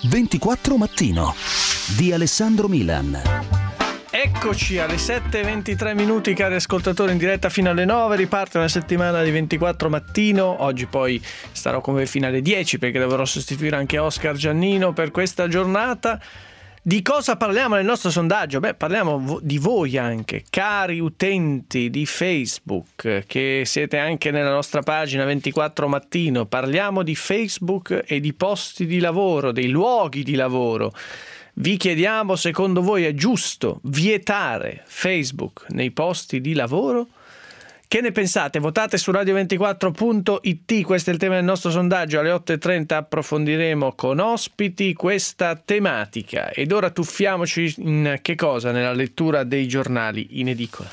24 Mattino di Alessandro Milan. Eccoci alle 7:23 cari ascoltatori, in diretta fino alle 9. Riparte una settimana di 24 Mattino. Oggi poi starò con voi fino alle 10 perché dovrò sostituire anche Oscar Giannino per questa giornata. Di cosa parliamo nel nostro sondaggio? Parliamo di voi anche, cari utenti di Facebook, che siete anche nella nostra pagina 24 Mattino. Parliamo di Facebook e di posti di lavoro, dei luoghi di lavoro. Vi chiediamo, secondo voi è giusto vietare Facebook nei posti di lavoro? Che ne pensate? Votate su radio24.it, questo è il tema del nostro sondaggio. Alle 8:30 approfondiremo con ospiti questa tematica. Ed ora tuffiamoci in che cosa? Nella lettura dei giornali in edicola.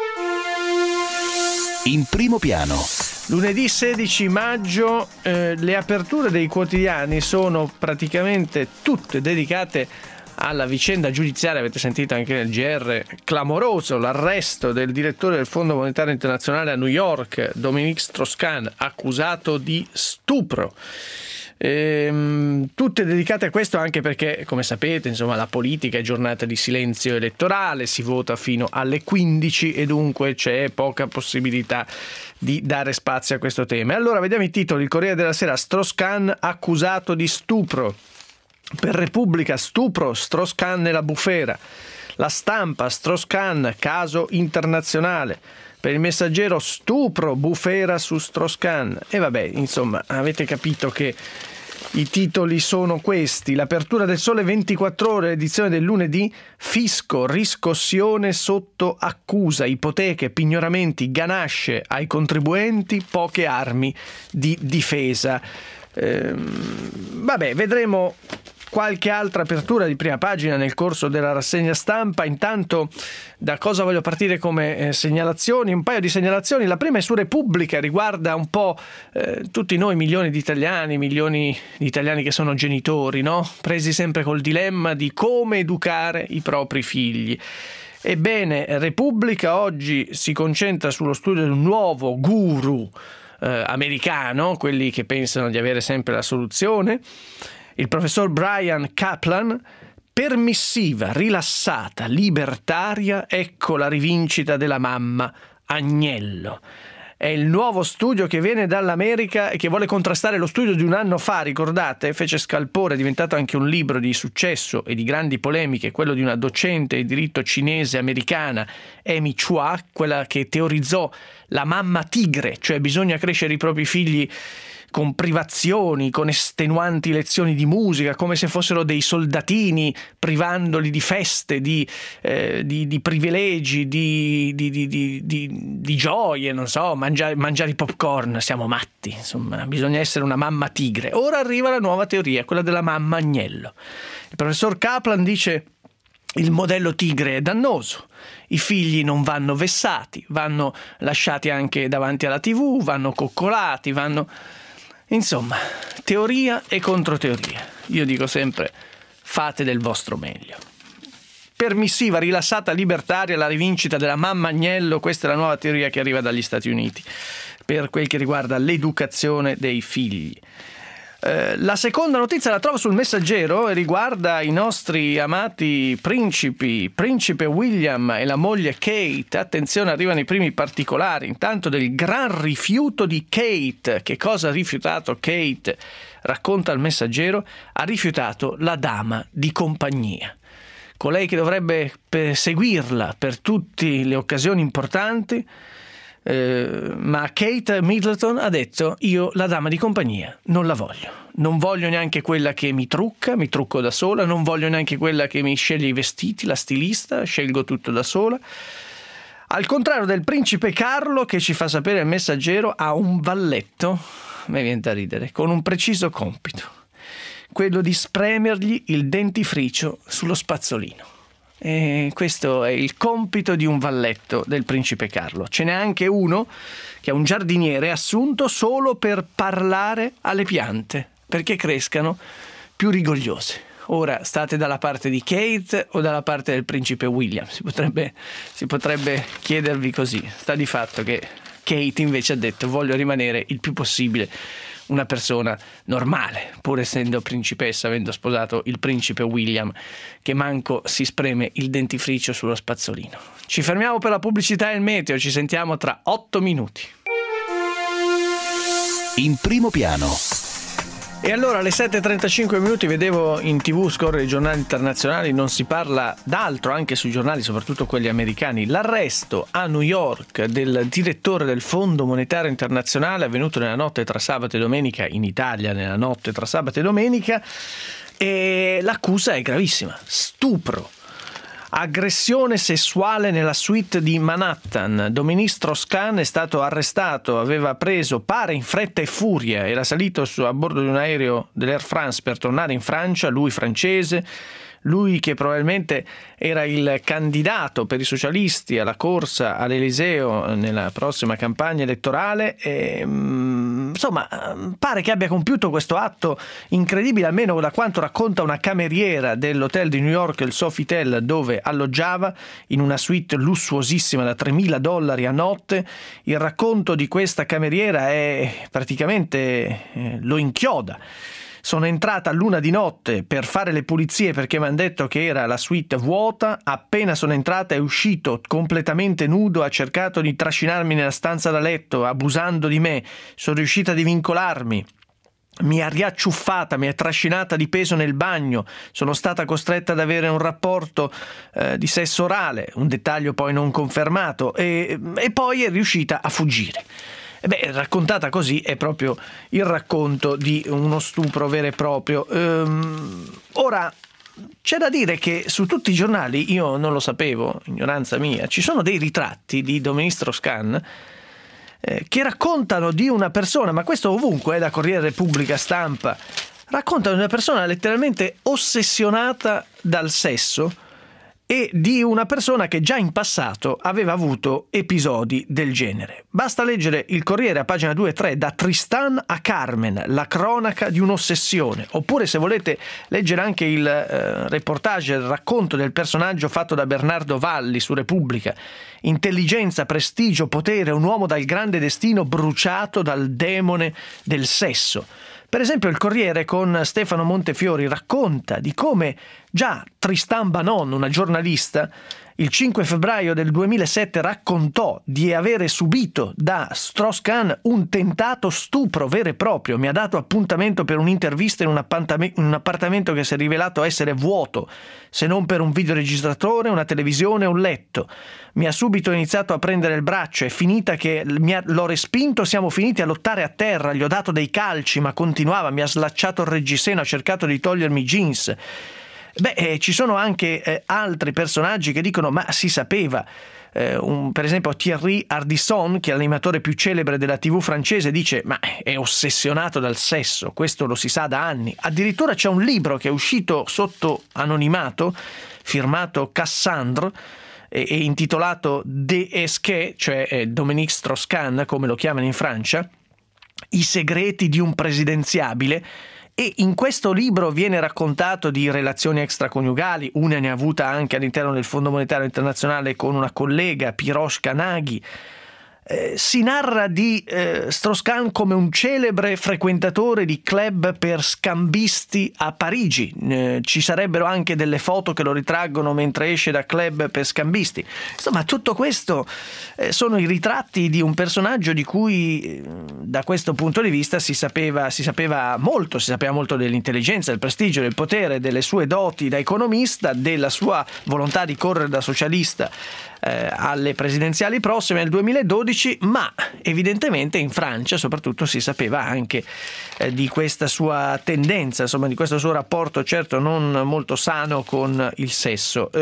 In primo piano. Lunedì 16 maggio le aperture dei quotidiani sono praticamente tutte dedicate alla vicenda giudiziaria. Avete sentito anche nel GR, clamoroso l'arresto del direttore del Fondo Monetario Internazionale a New York, Dominique Strauss-Kahn, accusato di stupro. Tutte dedicate a questo, anche perché, come sapete, insomma, la politica è giornata di silenzio elettorale, si vota fino alle 15 e dunque c'è poca possibilità di dare spazio a questo tema. Allora vediamo i titoli. Il Corriere della Sera: Strauss-Kahn accusato di stupro. Per Repubblica: stupro, Strauss-Kahn nella bufera. La Stampa: Strauss-Kahn, caso internazionale. Per Il Messaggero: stupro, bufera su Strauss-Kahn. E vabbè, insomma, avete capito che i titoli sono questi. L'apertura del Sole 24 Ore, edizione del lunedì: fisco, riscossione sotto accusa, ipoteche, pignoramenti, ganasce ai contribuenti, poche armi di difesa. Vabbè, vedremo qualche altra apertura di prima pagina nel corso della rassegna stampa. Intanto, da cosa voglio partire come segnalazioni? Un paio di segnalazioni. La prima è su Repubblica, riguarda un po' tutti noi, milioni di italiani che sono genitori, no? Presi sempre col dilemma di come educare i propri figli. Ebbene, Repubblica oggi si concentra sullo studio di un nuovo guru americano, quelli che pensano di avere sempre la soluzione. Il professor Bryan Caplan: permissiva, rilassata, libertaria, ecco la rivincita della mamma Agnello. È il nuovo studio che viene dall'America e che vuole contrastare lo studio di un anno fa, ricordate? Fece scalpore, è diventato anche un libro di successo e di grandi polemiche, quello di una docente di diritto cinese americana, Amy Chua, quella che teorizzò la mamma tigre, cioè bisogna crescere i propri figli con privazioni, con estenuanti lezioni di musica, come se fossero dei soldatini, privandoli di feste, di privilegi, di gioie, non so, mangiare i popcorn. Siamo matti, insomma, bisogna essere una mamma tigre. Ora arriva la nuova teoria, quella della mamma agnello. Il professor Kaplan dice: il modello tigre è dannoso, i figli non vanno vessati, vanno lasciati anche davanti alla TV, vanno coccolati, Insomma, teoria e controteoria. Io dico sempre: fate del vostro meglio. Permissiva, rilassata, libertaria, la rivincita della mamma agnello, questa è la nuova teoria che arriva dagli Stati Uniti per quel che riguarda l'educazione dei figli. La seconda notizia la trovo sul Messaggero e riguarda i nostri amati principe William e la moglie Kate. Attenzione, arrivano i primi particolari. Intanto del gran rifiuto di Kate. Che cosa ha rifiutato Kate? Racconta il Messaggero: ha rifiutato la dama di compagnia, colei che dovrebbe seguirla per tutte le occasioni importanti. Ma Kate Middleton ha detto: io la dama di compagnia non la non voglio neanche quella che mi trucco da sola, non voglio neanche quella che mi sceglie i vestiti, la stilista, scelgo tutto da sola. Al contrario del principe Carlo, che ci fa sapere il Messaggero, ha un valletto, mi viene da ridere, con un preciso compito, quello di spremergli il dentifricio sullo spazzolino. E questo è il compito di un valletto del principe Carlo. Ce n'è anche uno che è un giardiniere assunto solo per parlare alle piante perché crescano più rigogliose. Ora state dalla parte di Kate o dalla parte del principe William? Si potrebbe chiedervi così. Sta di fatto che Kate invece ha detto: voglio rimanere il più possibile una persona normale, pur essendo principessa, avendo sposato il principe William, che manco si spreme il dentifricio sullo spazzolino. Ci fermiamo per la pubblicità e il meteo, ci sentiamo tra 8 minuti. In primo piano. E allora alle 7:35 minuti vedevo in TV scorrere i giornali internazionali, non si parla d'altro anche sui giornali, soprattutto quelli americani. L'arresto a New York del direttore del Fondo Monetario Internazionale avvenuto nella notte tra sabato e domenica, in Italia nella notte tra sabato e domenica, e l'accusa è gravissima: stupro. Aggressione sessuale nella suite di Manhattan. Dominique Strauss-Kahn è stato arrestato, aveva preso, pare in fretta e furia, era salito a bordo di un aereo dell'Air France per tornare in Francia, lui francese, lui che probabilmente era il candidato per i socialisti alla corsa all'Eliseo nella prossima campagna elettorale. Insomma, pare che abbia compiuto questo atto incredibile, almeno da quanto racconta una cameriera dell'hotel di New York, il Sofitel, dove alloggiava, in una suite lussuosissima da $3.000 a notte. Il racconto di questa cameriera è praticamente lo inchioda. Sono entrata all'1 di notte per fare le pulizie perché mi hanno detto che era la suite vuota. Appena sono entrata è uscito completamente nudo, ha cercato di trascinarmi nella stanza da letto, abusando di me. Sono riuscita a divincolarmi. Mi ha riacciuffata, mi ha trascinata di peso nel bagno, sono stata costretta ad avere un rapporto di sesso orale, un dettaglio poi non confermato, e poi è riuscita a fuggire. Raccontata così è proprio il racconto di uno stupro vero e proprio. Ora, c'è da dire che su tutti i giornali, io non lo sapevo, ignoranza mia, ci sono dei ritratti di Dominique Strauss-Kahn che raccontano di una persona, ma questo ovunque, da Corriere Repubblica, Stampa, raccontano di una persona letteralmente ossessionata dal sesso e di una persona che già in passato aveva avuto episodi del genere. Basta leggere il Corriere a pagina 2 e 3, da Tristan a Carmen, la cronaca di un'ossessione. Oppure, se volete leggere anche il reportage, il racconto del personaggio fatto da Bernardo Valli su Repubblica. Intelligenza, prestigio, potere, un uomo dal grande destino bruciato dal demone del sesso. Per esempio il Corriere con Stefano Montefiori racconta di come già Tristan Banon, una giornalista, il 5 febbraio del 2007 raccontò di avere subito da Strauss-Kahn un tentato stupro vero e proprio. Mi ha dato appuntamento per un'intervista in un appartamento che si è rivelato essere vuoto, se non per un videoregistratore, una televisione e un letto. Mi ha subito iniziato a prendere il braccio, è finita che l'ho respinto, siamo finiti a lottare a terra, gli ho dato dei calci, ma continuava, mi ha slacciato il reggiseno, ha cercato di togliermi i jeans. Ci sono anche altri personaggi che dicono ma si sapeva. Per esempio Thierry Ardisson, che è l'animatore più celebre della TV francese, dice ma è ossessionato dal sesso, questo lo si sa da anni. Addirittura c'è un libro che è uscito sotto anonimato, firmato Cassandre, e intitolato DSK, cioè Dominique Strauss-Kahn come lo chiamano in Francia, i segreti di un presidenziabile. E in questo libro viene raccontato di relazioni extraconiugali, una ne ha avuta anche all'interno del Fondo Monetario Internazionale con una collega, Piroshka Nagy. Si narra di Strauss-Kahn come un celebre frequentatore di club per scambisti a Parigi. Ci sarebbero anche delle foto che lo ritraggono mentre esce da club per scambisti. Insomma, tutto questo sono i ritratti di un personaggio di cui da questo punto di vista si sapeva molto dell'intelligenza, del prestigio, del potere, delle sue doti da economista, della sua volontà di correre da socialista alle presidenziali prossime nel 2012, ma evidentemente in Francia soprattutto si sapeva anche di questa sua tendenza, insomma di questo suo rapporto certo non molto sano con il sesso.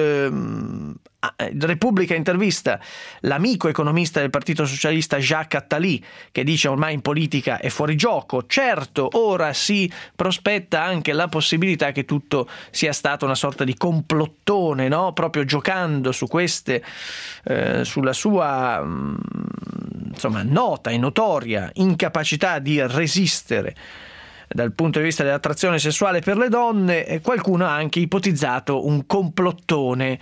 Repubblica intervista l'amico economista del Partito Socialista Jacques Attali, che dice ormai in politica è fuori gioco. Certo, ora si prospetta anche la possibilità che tutto sia stato una sorta di complottone, no? Proprio giocando su queste sulla sua nota e notoria incapacità di resistere dal punto di vista dell'attrazione sessuale per le donne. Qualcuno ha anche ipotizzato un complottone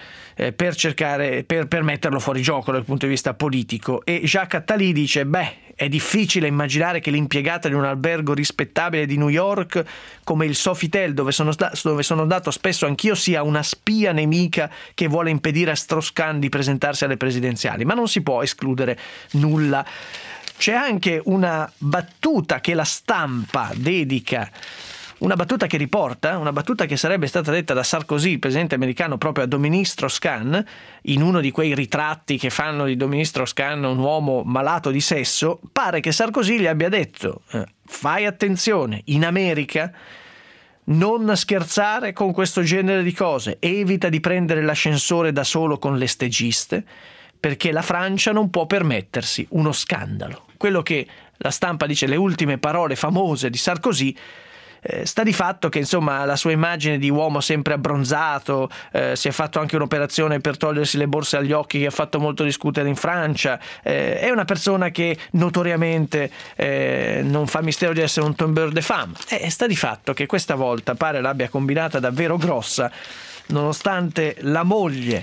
per metterlo fuori gioco dal punto di vista politico, e Jacques Attali dice: è difficile immaginare che l'impiegata di un albergo rispettabile di New York come il Sofitel, dove sono andato spesso anch'io, sia una spia nemica che vuole impedire a Strauss-Kahn di presentarsi alle presidenziali, ma non si può escludere nulla. C'è anche una battuta che la Stampa dedica, una battuta che riporta, una battuta che sarebbe stata detta da Sarkozy, il presidente americano, proprio a Dominique Strauss-Kahn, in uno di quei ritratti che fanno di Dominique Strauss-Kahn un uomo malato di sesso. Pare che Sarkozy gli abbia detto: fai attenzione, in America non scherzare con questo genere di cose, evita di prendere l'ascensore da solo con le stagiste, perché la Francia non può permettersi uno scandalo. Quello che la Stampa dice, le ultime parole famose di Sarkozy, sta di fatto che insomma la sua immagine di uomo sempre abbronzato, si è fatto anche un'operazione per togliersi le borse agli occhi che ha fatto molto discutere in Francia, è una persona che notoriamente non fa mistero di essere un tombeur de femme, sta di fatto che questa volta pare l'abbia combinata davvero grossa, nonostante la moglie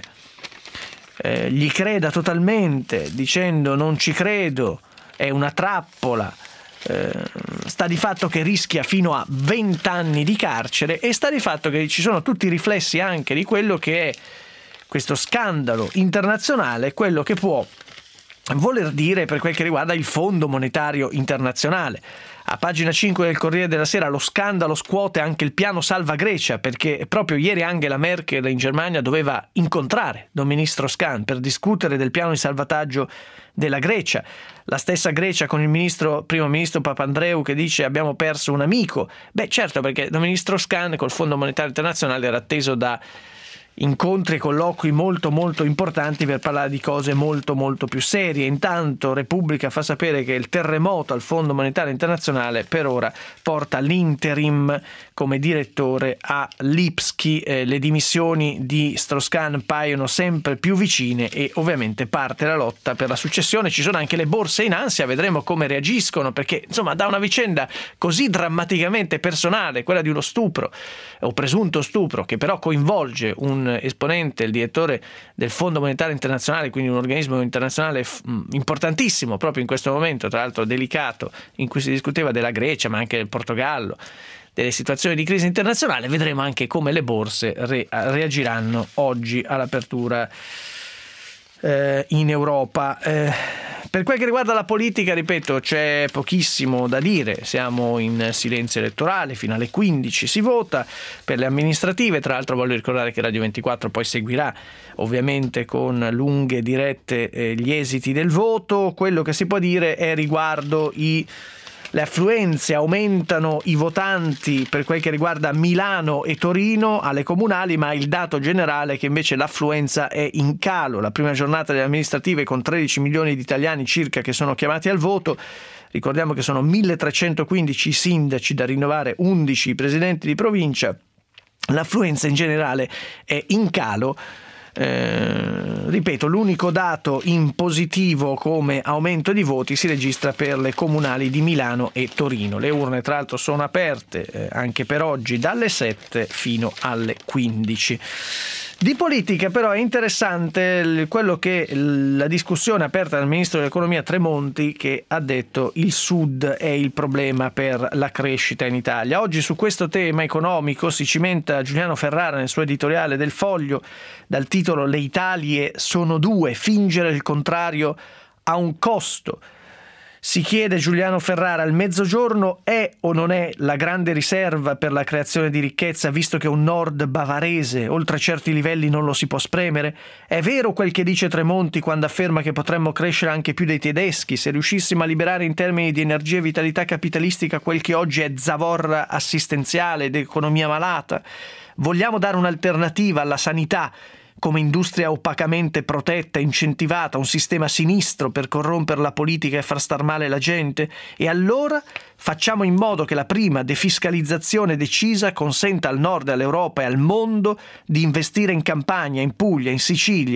gli creda totalmente dicendo: non ci credo, è una trappola. Sta di fatto che rischia fino a 20 anni di carcere, e sta di fatto che ci sono tutti i riflessi anche di quello che è questo scandalo internazionale, quello che può voler dire per quel che riguarda il Fondo Monetario Internazionale. A pagina 5 del Corriere della Sera lo scandalo scuote anche il piano Salva Grecia, perché proprio ieri Angela Merkel in Germania doveva incontrare Dominique Strauss-Kahn per discutere del piano di salvataggio della Grecia. La stessa Grecia con il primo ministro Papandreou che dice: abbiamo perso un amico. Certo, perché Dominique Strauss-Kahn col Fondo Monetario Internazionale era atteso da incontri e colloqui molto molto importanti per parlare di cose molto molto più serie. Intanto Repubblica fa sapere che il terremoto al Fondo Monetario Internazionale per ora porta l'interim come direttore a Lipski. Le dimissioni di Strauss-Kahn paiono sempre più vicine e ovviamente parte la lotta per la successione. Ci sono anche le borse in ansia, vedremo come reagiscono, perché insomma da una vicenda così drammaticamente personale, quella di uno stupro o presunto stupro, che però coinvolge un esponente, il direttore del Fondo Monetario Internazionale, quindi un organismo internazionale importantissimo proprio in questo momento, tra l'altro delicato, in cui si discuteva della Grecia ma anche del Portogallo, delle situazioni di crisi internazionale. Vedremo anche come le borse reagiranno oggi all'apertura in Europa. Per quel che riguarda la politica, ripeto, c'è pochissimo da dire, siamo in silenzio elettorale, fino alle 15 si vota per le amministrative. Tra l'altro voglio ricordare che Radio 24 poi seguirà ovviamente con lunghe dirette gli esiti del voto. Quello che si può dire è riguardo le affluenze, aumentano i votanti per quel che riguarda Milano e Torino alle comunali, ma il dato generale è che invece l'affluenza è in calo. La prima giornata delle amministrative con 13 milioni di italiani circa che sono chiamati al voto. Ricordiamo che sono 1315 i sindaci da rinnovare, 11 i presidenti di provincia. L'affluenza in generale è in calo. Ripeto, l'unico dato in positivo come aumento di voti si registra per le comunali di Milano e Torino. Le urne tra l'altro sono aperte anche per oggi dalle 7 fino alle 15. Di politica però è interessante quello che la discussione aperta dal ministro dell'economia Tremonti, che ha detto il Sud è il problema per la crescita in Italia. Oggi su questo tema economico si cimenta Giuliano Ferrara nel suo editoriale del Foglio dal titolo "Le Italie sono due, fingere il contrario ha un costo". Si chiede Giuliano Ferrara: il Mezzogiorno è o non è la grande riserva per la creazione di ricchezza, visto che un nord bavarese oltre certi livelli non lo si può spremere? È vero quel che dice Tremonti quando afferma che potremmo crescere anche più dei tedeschi se riuscissimo a liberare in termini di energia e vitalità capitalistica quel che oggi è zavorra assistenziale ed economia malata? Vogliamo dare un'alternativa alla sanità come industria opacamente protetta, incentivata, un sistema sinistro per corrompere la politica e far star male la gente? E allora facciamo in modo che la prima defiscalizzazione decisa consenta al nord, all'Europa e al mondo di investire in Campania, in Puglia, in Sicilia,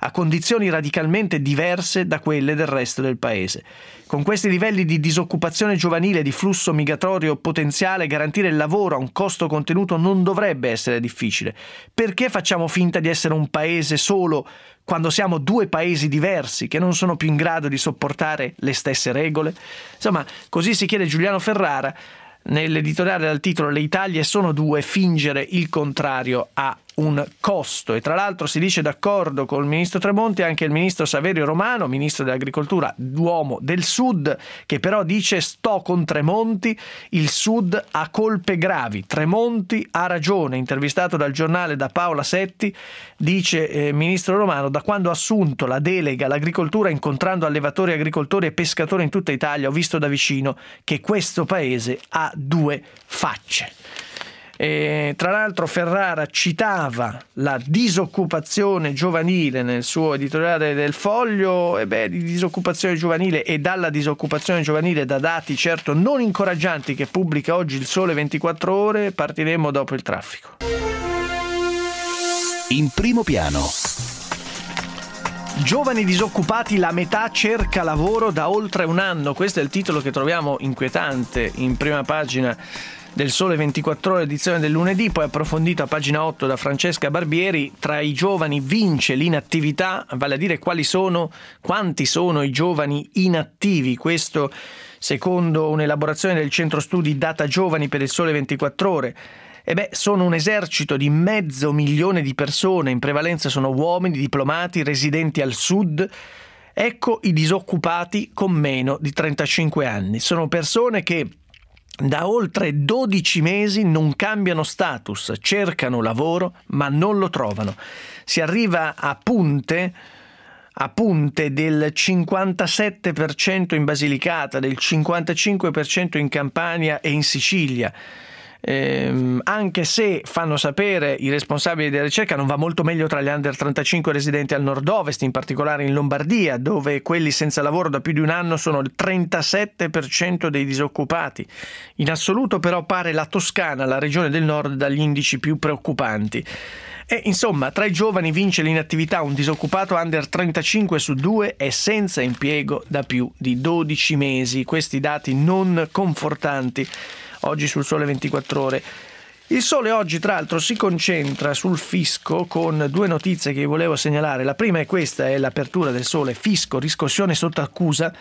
a condizioni radicalmente diverse da quelle del resto del paese. Con questi livelli di disoccupazione giovanile e di flusso migratorio potenziale, garantire il lavoro a un costo contenuto non dovrebbe essere difficile. Perché facciamo finta di essere un paese solo quando siamo due paesi diversi che non sono più in grado di sopportare le stesse regole? Insomma, così si chiede Giuliano Ferrara nell'editoriale dal titolo "Le Italie sono due, fingere il contrario ha un costo". E tra l'altro si dice d'accordo col ministro Tremonti anche il ministro Saverio Romano, ministro dell'agricoltura, uomo del Sud, che però dice: sto con Tremonti, il Sud ha colpe gravi, Tremonti ha ragione. Intervistato dal giornale da Paola Setti, dice ministro Romano: da quando ha assunto la delega all'agricoltura, incontrando allevatori, agricoltori e pescatori in tutta Italia, ho visto da vicino che questo paese ha due facce. E tra l'altro Ferrara citava la disoccupazione giovanile nel suo editoriale del Foglio. Di disoccupazione giovanile e dalla disoccupazione giovanile, da dati certo non incoraggianti che pubblica oggi il Sole 24 Ore, partiremo dopo il traffico. In primo piano. Giovani disoccupati, la metà cerca lavoro da oltre un anno. Questo è il titolo che troviamo inquietante in prima pagina del Sole 24 Ore, edizione del lunedì, poi approfondito a pagina 8 da Francesca Barbieri. Tra i giovani vince l'inattività, vale a dire quanti sono i giovani inattivi. Questo secondo un'elaborazione del centro studi Data Giovani per il Sole 24 Ore. Sono un esercito di 500.000 di persone, in prevalenza sono uomini, diplomati, residenti al sud. Ecco i disoccupati con meno di 35 anni. Sono persone che da oltre 12 mesi non cambiano status, cercano lavoro ma non lo trovano. Si arriva a punte del 57% in Basilicata, del 55% in Campania e in Sicilia. Anche se, fanno sapere i responsabili della ricerca, non va molto meglio tra gli under 35 residenti al nord-ovest, in particolare in Lombardia, dove quelli senza lavoro da più di un anno sono il 37% dei disoccupati. In assoluto però pare la Toscana la regione del nord dagli indici più preoccupanti. E insomma, tra i giovani vince l'inattività. Un disoccupato under 35 su 2 è senza impiego da più di 12 mesi. Questi dati non confortanti oggi sul Sole 24 Ore. Il Sole oggi tra l'altro si concentra sul fisco con due notizie che volevo segnalare. La prima è questa, è l'apertura del Sole: fisco, riscossione sotto accusa.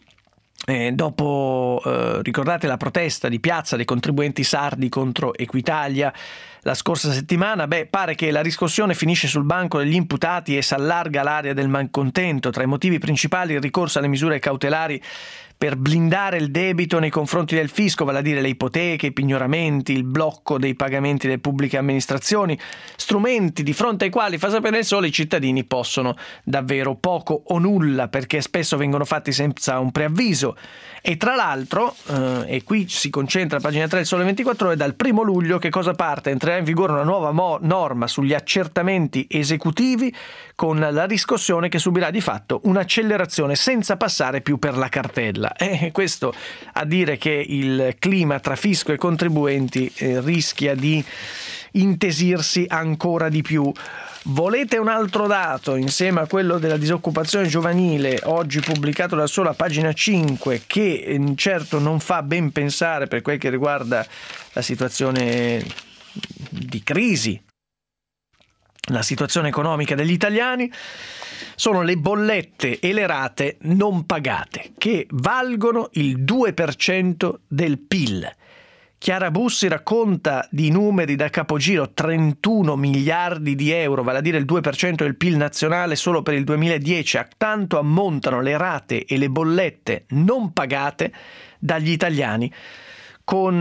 Dopo ricordate la protesta di piazza dei contribuenti sardi contro Equitalia la scorsa settimana, pare che la riscossione finisce sul banco degli imputati e si allarga l'area del malcontento. Tra i motivi principali il ricorso alle misure cautelari per blindare il debito nei confronti del fisco, vale a dire le ipoteche, i pignoramenti, il blocco dei pagamenti delle pubbliche amministrazioni, strumenti di fronte ai quali, fa sapere il Sole, i cittadini possono davvero poco o nulla, perché spesso vengono fatti senza un preavviso. E tra l'altro, e qui si concentra a pagina 3 del Sole 24 Ore, dal 1 luglio che cosa parte? Entrerà in vigore una nuova norma sugli accertamenti esecutivi, con la riscossione che subirà di fatto un'accelerazione senza passare più per la cartella. Questo a dire che il clima tra fisco e contribuenti rischia di intesirsi ancora di più. Volete un altro dato insieme a quello della disoccupazione giovanile, oggi pubblicato da Sole a pagina 5, che certo non fa ben pensare per quel che riguarda la situazione di crisi, la situazione economica degli italiani? Sono le bollette e le rate non pagate, che valgono il 2% del PIL. Chiara Bussi racconta di numeri da capogiro: 31 miliardi di euro, vale a dire il 2% del PIL nazionale solo per il 2010. A tanto ammontano le rate e le bollette non pagate dagli italiani, con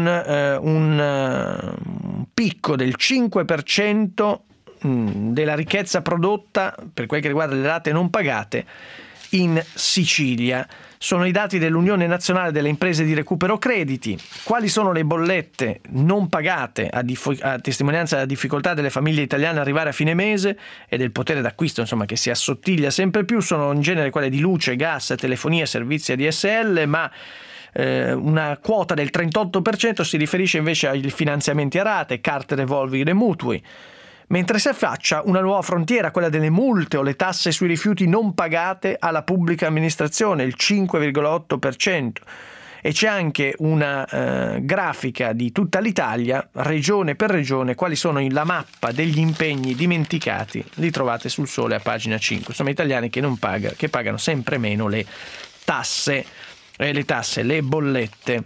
un picco del 5% della ricchezza prodotta, per quel che riguarda le rate non pagate, in Sicilia. Sono i dati dell'Unione Nazionale delle Imprese di Recupero Crediti. Quali sono le bollette non pagate a testimonianza della difficoltà delle famiglie italiane ad arrivare a fine mese e del potere d'acquisto, insomma, che si assottiglia sempre più? Sono in genere quelle di luce, gas, telefonia, servizi ADSL, ma una quota del 38% si riferisce invece ai finanziamenti a rate, carte revolving e mutui, mentre si affaccia una nuova frontiera, quella delle multe o le tasse sui rifiuti non pagate alla pubblica amministrazione, il 5,8%. E c'è anche una grafica di tutta l'Italia, regione per regione, quali sono la mappa degli impegni dimenticati, li trovate sul Sole a pagina 5. Insomma, italiani che pagano sempre meno le tasse, le bollette.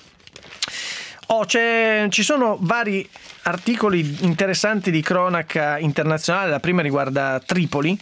Ci sono vari articoli interessanti di cronaca internazionale. La prima riguarda Tripoli,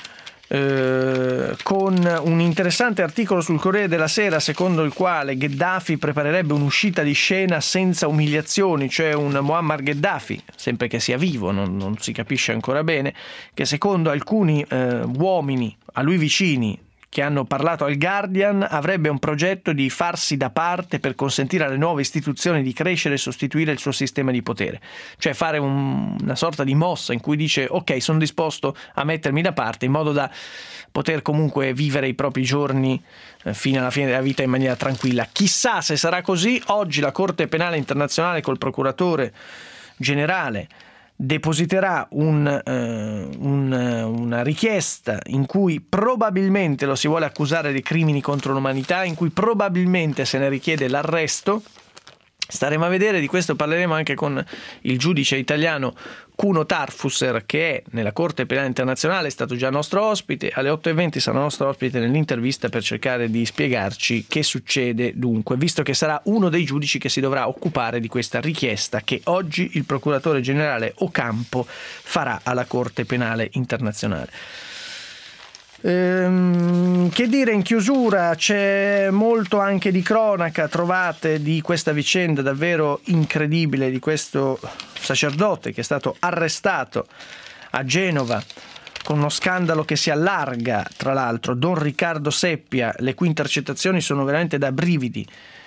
con un interessante articolo sul Corriere della Sera secondo il quale Gheddafi preparerebbe un'uscita di scena senza umiliazioni, cioè un Muammar Gheddafi, sempre che sia vivo, non si capisce ancora bene, che secondo alcuni uomini a lui vicini che hanno parlato al Guardian avrebbe un progetto di farsi da parte per consentire alle nuove istituzioni di crescere e sostituire il suo sistema di potere, cioè fare una sorta di mossa in cui dice ok, sono disposto a mettermi da parte in modo da poter comunque vivere i propri giorni fino alla fine della vita in maniera tranquilla. Chissà se sarà così. Oggi la Corte Penale Internazionale col procuratore generale depositerà una richiesta in cui probabilmente lo si vuole accusare di crimini contro l'umanità, in cui probabilmente se ne richiede l'arresto. Staremo a vedere, di questo parleremo anche con il giudice italiano Kuno Tarfusser, che è nella Corte Penale Internazionale, è stato già nostro ospite. Alle 8:20 sarà nostro ospite nell'intervista per cercare di spiegarci che succede dunque, visto che sarà uno dei giudici che si dovrà occupare di questa richiesta che oggi il procuratore generale Ocampo farà alla Corte Penale Internazionale. Che dire in chiusura? C'è molto anche di cronaca, trovate di questa vicenda davvero incredibile di questo sacerdote che è stato arrestato a Genova con uno scandalo che si allarga, tra l'altro, Don Riccardo Seppia, le cui intercettazioni sono veramente da brividi.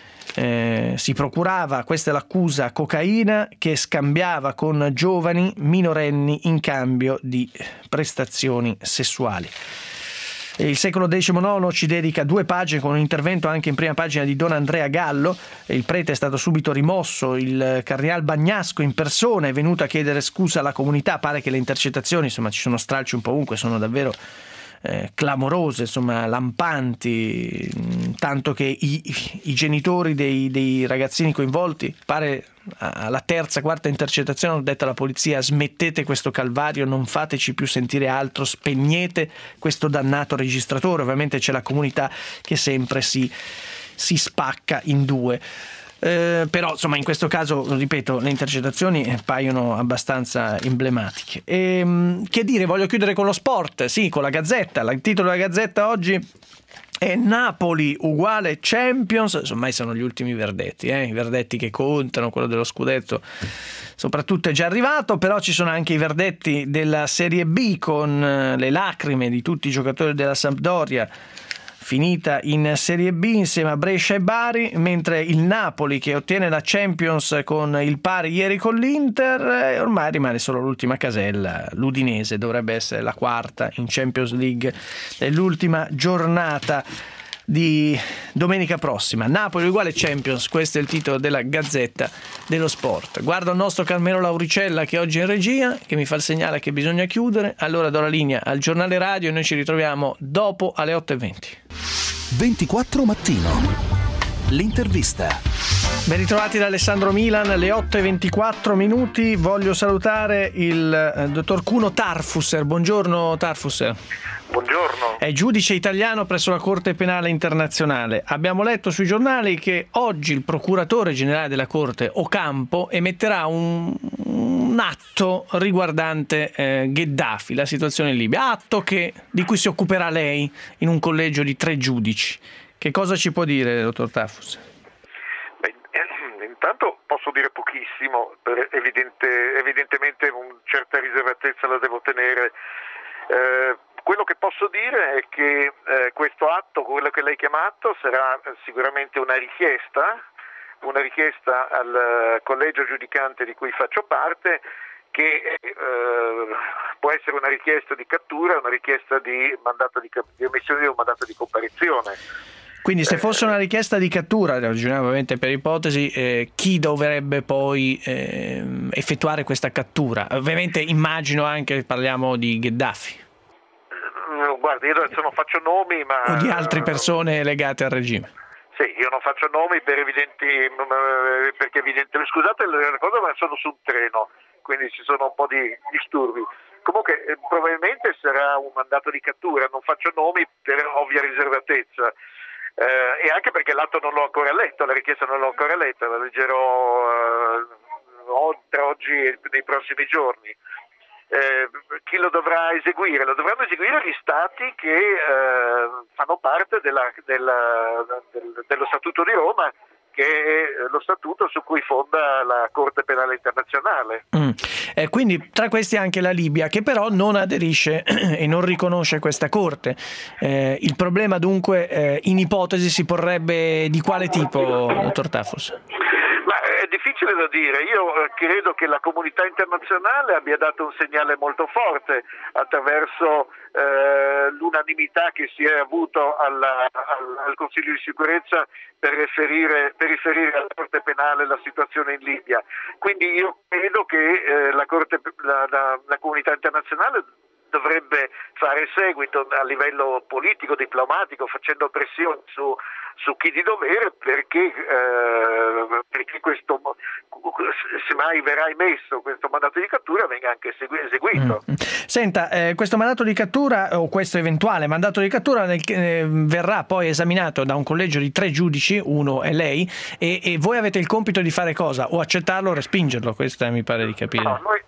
Si procurava, questa è l'accusa, cocaina che scambiava con giovani minorenni in cambio di prestazioni sessuali. Il Secolo XIX ci dedica 2 pagine con un intervento anche in prima pagina di Don Andrea Gallo. Il prete è stato subito rimosso, il cardinal Bagnasco in persona è venuto a chiedere scusa alla comunità. Pare che le intercettazioni, insomma, ci sono stralci un po' ovunque, sono davvero clamorose, insomma, lampanti, tanto che i genitori dei ragazzini coinvolti, pare alla terza, quarta intercettazione, hanno detto alla polizia: smettete questo calvario, non fateci più sentire altro, spegnete questo dannato registratore. Ovviamente c'è la comunità che sempre si spacca in due. Però insomma in questo caso, ripeto, le intercettazioni paiono abbastanza emblematiche. Che dire, voglio chiudere con lo sport, sì, con la Gazzetta. Il titolo della Gazzetta oggi è Napoli uguale Champions. Insomma, sono gli ultimi verdetti, i verdetti che contano, quello dello scudetto soprattutto è già arrivato, però ci sono anche i verdetti della Serie B con le lacrime di tutti i giocatori della Sampdoria finita in Serie B insieme a Brescia e Bari, mentre il Napoli, che ottiene la Champions con il pari ieri con l'Inter, ormai rimane solo l'ultima casella. L'Udinese dovrebbe essere la quarta in Champions League nell'ultima giornata di domenica prossima. Napoli uguale Champions, questo è il titolo della Gazzetta dello Sport. Guardo il nostro Carmelo Lauricella che oggi è in regia, che mi fa il segnale che bisogna chiudere. Allora do la linea al giornale radio e noi ci ritroviamo dopo alle 8:20. 24 mattino. L'intervista. Ben ritrovati da Alessandro Milan, alle 8:24 minuti. Voglio salutare il dottor Kuno Tarfusser. Buongiorno Tarfusser. Buongiorno. È giudice italiano presso la Corte Penale Internazionale. Abbiamo letto sui giornali che oggi il procuratore generale della Corte, Ocampo, emetterà un atto riguardante Gheddafi, la situazione in Libia. Atto di cui si occuperà lei in un collegio di 3 giudici. Che cosa ci può dire, dottor Tarfusser? Intanto posso dire pochissimo, evidentemente una certa riservatezza la devo tenere. Quello che posso dire è che questo atto, quello che lei chiama atto, sarà sicuramente una richiesta al collegio giudicante di cui faccio parte, che può essere una richiesta di cattura, una richiesta di emissione di un mandato di comparizione. Quindi se fosse una richiesta di cattura, ragioniamo ovviamente per ipotesi, chi dovrebbe poi effettuare questa cattura? Ovviamente immagino anche, parliamo di Gheddafi. Guardi, io adesso non faccio nomi, ma... O di altre persone legate al regime. Sì, io non faccio nomi perché evidente, scusate la cosa, ma sono su un treno, quindi ci sono un po' di disturbi. Comunque probabilmente sarà un mandato di cattura, non faccio nomi per ovvia riservatezza. E anche perché l'atto non l'ho ancora letto, la richiesta non l'ho ancora letta, la leggerò tra oggi e nei prossimi giorni. Chi lo dovrà eseguire? Lo dovranno eseguire gli stati che fanno parte dello Statuto di Roma, che è lo statuto su cui fonda la Corte Penale Internazionale. Quindi tra questi anche la Libia, che però non aderisce e non riconosce questa Corte. Il problema dunque in ipotesi si porrebbe di quale tipo, dottor Tafus? È difficile da dire. Io credo che la comunità internazionale abbia dato un segnale molto forte attraverso l'unanimità che si è avuto al Consiglio di sicurezza per riferire alla Corte Penale la situazione in Libia. Quindi io credo che la comunità internazionale dovrebbe fare seguito a livello politico, diplomatico, facendo pressione su chi di dovere perché questo, se mai verrà emesso questo mandato di cattura, venga anche eseguito. Senta, questo mandato di cattura o questo eventuale mandato di cattura verrà poi esaminato da un collegio di 3 giudici, uno è lei, e voi avete il compito di fare cosa? O accettarlo o respingerlo? Questa mi pare di capire. No, noi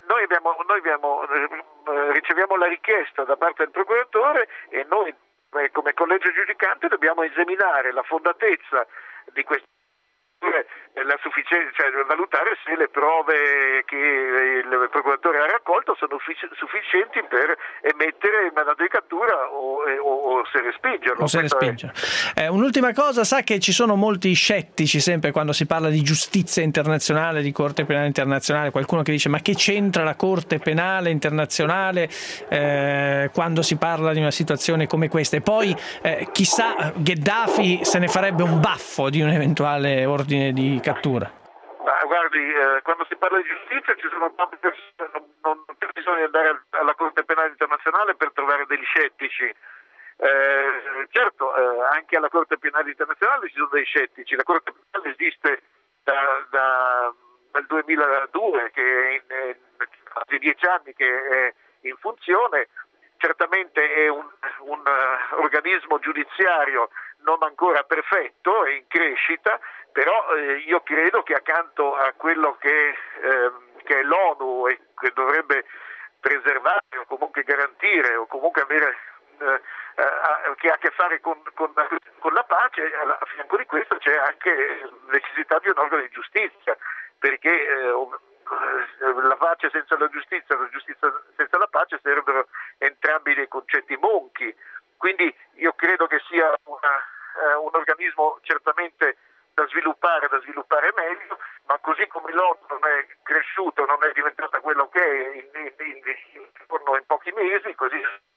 riceviamo la richiesta da parte del procuratore e noi come collegio giudicante dobbiamo esaminare la fondatezza di queste, la sufficienza, cioè valutare se le prove che il procuratore ha raccolto sono sufficienti per emettere il mandato di cattura o se respingerlo. Un'ultima cosa, sa che ci sono molti scettici sempre quando si parla di giustizia internazionale, di Corte Penale Internazionale, qualcuno che dice ma che c'entra la Corte Penale Internazionale quando si parla di una situazione come questa? E poi chissà, Gheddafi se ne farebbe un baffo di un eventuale ordine di cattura. Ma guardi, quando si parla di giustizia ci sono tante persone, non bisogna andare alla Corte Penale Internazionale per trovare degli scettici. Certo, anche alla Corte Penale Internazionale ci sono dei scettici. La Corte Penale esiste dal 2002, che è quasi 10 anni che è in funzione. Certamente è un organismo giudiziario non ancora perfetto, è in crescita, però io credo che accanto a quello che è l'ONU e che dovrebbe preservare o comunque garantire o comunque avere che ha a che fare con la pace, a fianco di questo c'è anche la necessità di un organo di giustizia, perché la pace senza la giustizia senza la pace sarebbero entrambi dei concetti monchi. Quindi io credo che sia un organismo certamente da sviluppare meglio, ma così come l'ONU non è cresciuto, non è diventata quello che è in pochi mesi, così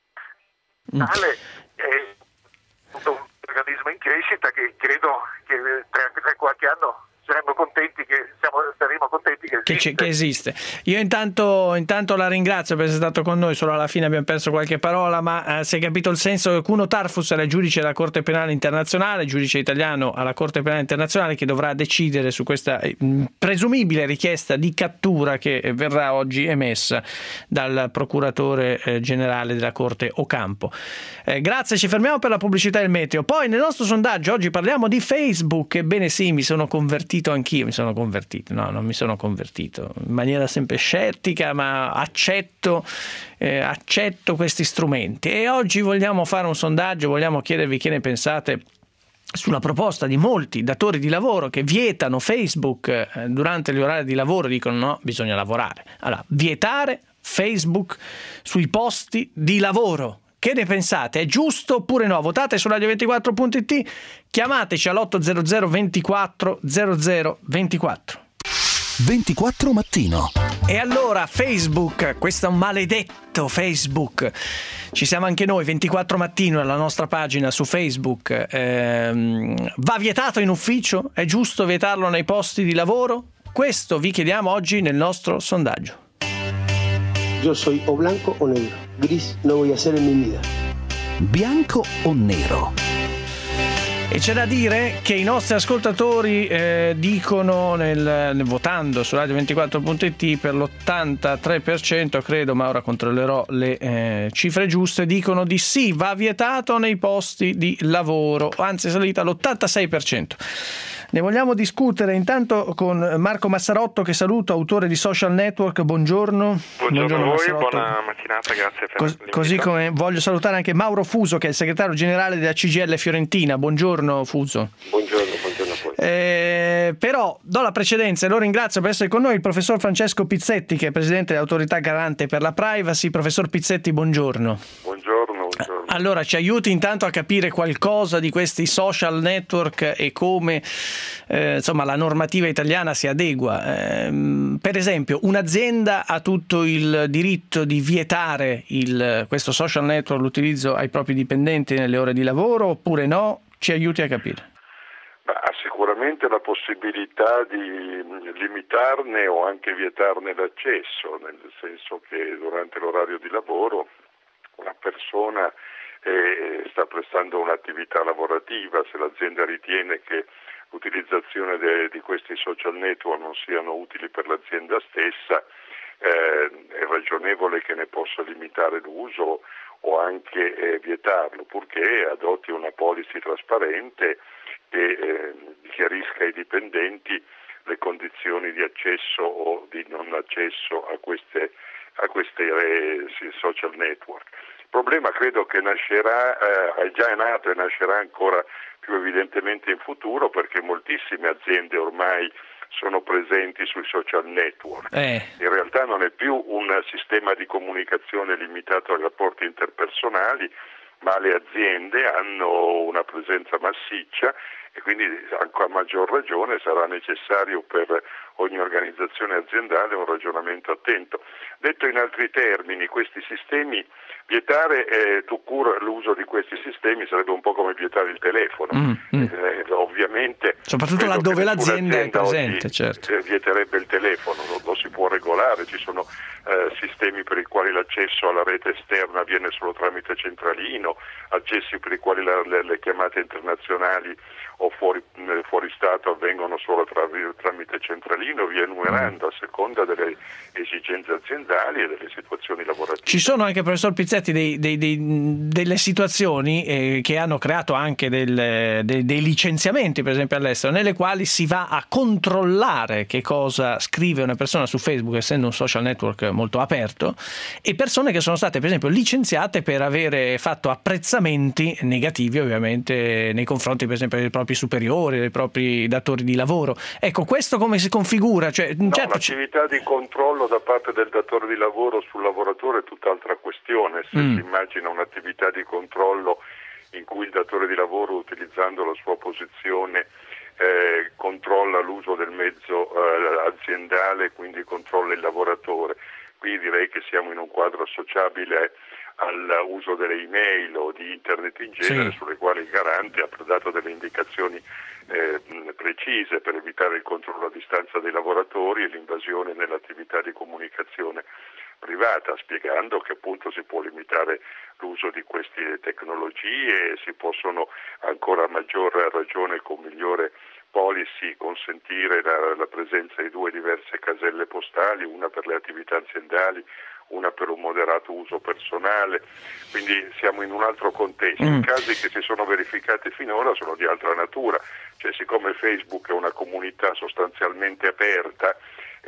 è un organismo in crescita che credo che tra qualche anno saremo contenti che esiste. Io intanto la ringrazio per essere stato con noi, solo alla fine abbiamo perso qualche parola, ma si è capito il senso. Cuno Tarfus era giudice della Corte Penale Internazionale, giudice italiano alla Corte Penale Internazionale, che dovrà decidere su questa presumibile richiesta di cattura che verrà oggi emessa dal procuratore generale della Corte Ocampo. Grazie, ci fermiamo per la pubblicità e il meteo. Poi nel nostro sondaggio oggi parliamo di Facebook. Ebbene sì, mi sono convertito anch'io, non mi sono convertito in maniera sempre scettica, ma accetto questi strumenti, e oggi vogliamo fare un sondaggio, vogliamo chiedervi che ne pensate sulla proposta di molti datori di lavoro che vietano Facebook durante gli orari di lavoro, dicono no, bisogna lavorare. Allora, vietare Facebook sui posti di lavoro. Che ne pensate? È giusto oppure no? Votate su radio24.it, chiamateci all'800 24 00 24. 24 mattino. E allora Facebook, questo maledetto Facebook, ci siamo anche noi, 24 Mattino, alla nostra pagina su Facebook, va vietato in ufficio? È giusto vietarlo nei posti di lavoro? Questo vi chiediamo oggi nel nostro sondaggio. Yo soy o blanco o negro, gris no voy a ser en mi vida. Bianco o nero? E c'è da dire che i nostri ascoltatori dicono, votando su radio24.it, per l'83%, credo, ma ora controllerò le cifre giuste, dicono di sì, va vietato nei posti di lavoro, anzi è salita all'86%. Ne vogliamo discutere intanto con Marco Massarotto, che saluto, autore di Social Network. Buongiorno. Buongiorno a voi, Massarotto. buona mattinata, grazie per l'invito. Così come voglio salutare anche Mauro Fuso, che è il segretario generale della CGIL Fiorentina. Buongiorno Fuso. Buongiorno a voi. Però do la precedenza e lo ringrazio per essere con noi il professor Francesco Pizzetti, che è presidente dell'Autorità Garante per la Privacy. Professor Pizzetti, buongiorno. Buongiorno. Allora, ci aiuti intanto a capire qualcosa di questi social network e come la normativa italiana si adegua. Per esempio, un'azienda ha tutto il diritto di vietare questo social network, l'utilizzo ai propri dipendenti nelle ore di lavoro, oppure no? Ci aiuti a capire. Ha sicuramente la possibilità di limitarne o anche vietarne l'accesso, nel senso che durante l'orario di lavoro una persona sta prestando un'attività lavorativa, se l'azienda ritiene che l'utilizzazione di questi social network non siano utili per l'azienda stessa, è ragionevole che ne possa limitare l'uso o anche vietarlo, purché adotti una policy trasparente che chiarisca ai dipendenti le condizioni di accesso o di non accesso a queste social network. Il problema credo che nascerà, è già nato e nascerà ancora più evidentemente in futuro, perché moltissime aziende ormai sono presenti sui social network. In realtà non è più un sistema di comunicazione limitato ai rapporti interpersonali, ma le aziende hanno una presenza massiccia e quindi a maggior ragione sarà necessario per ogni organizzazione aziendale un ragionamento attento. Detto in altri termini, questi sistemi, vietare tout court l'uso di questi sistemi sarebbe un po' come vietare il telefono. Ovviamente, soprattutto laddove l'azienda è presente, certo. Vieterebbe il telefono, lo si può regolare, ci sono sistemi per i quali l'accesso alla rete esterna avviene solo tramite centralino, accessi per i quali le chiamate internazionali o fuori Stato avvengono solo tramite centralino, via enumerando a seconda delle esigenze aziendali e delle situazioni lavorative. Ci sono anche, professor Pizzetti, delle situazioni che hanno creato anche dei licenziamenti, per esempio all'estero, nelle quali si va a controllare che cosa scrive una persona su Facebook, essendo un social network molto aperto, e persone che sono state per esempio licenziate per avere fatto apprezzamenti negativi ovviamente nei confronti per esempio dei propri superiori, dei propri datori di lavoro. Ecco, questo come si configura? L'attività di controllo da parte del datore di lavoro sul lavoratore è tutt'altra questione. Se si immagina un'attività di controllo in cui il datore di lavoro, utilizzando la sua posizione, controlla l'uso del mezzo aziendale, quindi controlla il lavoratore. Qui direi che siamo in un quadro associabile all'uso delle email o di internet in genere, sì, sulle quali il garante ha dato delle indicazioni precise per evitare il controllo a distanza dei lavoratori e l'invasione nell'attività di comunicazione privata, spiegando che appunto si può limitare l'uso di queste tecnologie e si possono ancora a maggior ragione con migliore policy consentire la presenza di 2 diverse caselle postali, una per le attività aziendali, una per un moderato uso personale, quindi siamo in un altro contesto. I casi che si sono verificati finora sono di altra natura, cioè siccome Facebook è una comunità sostanzialmente aperta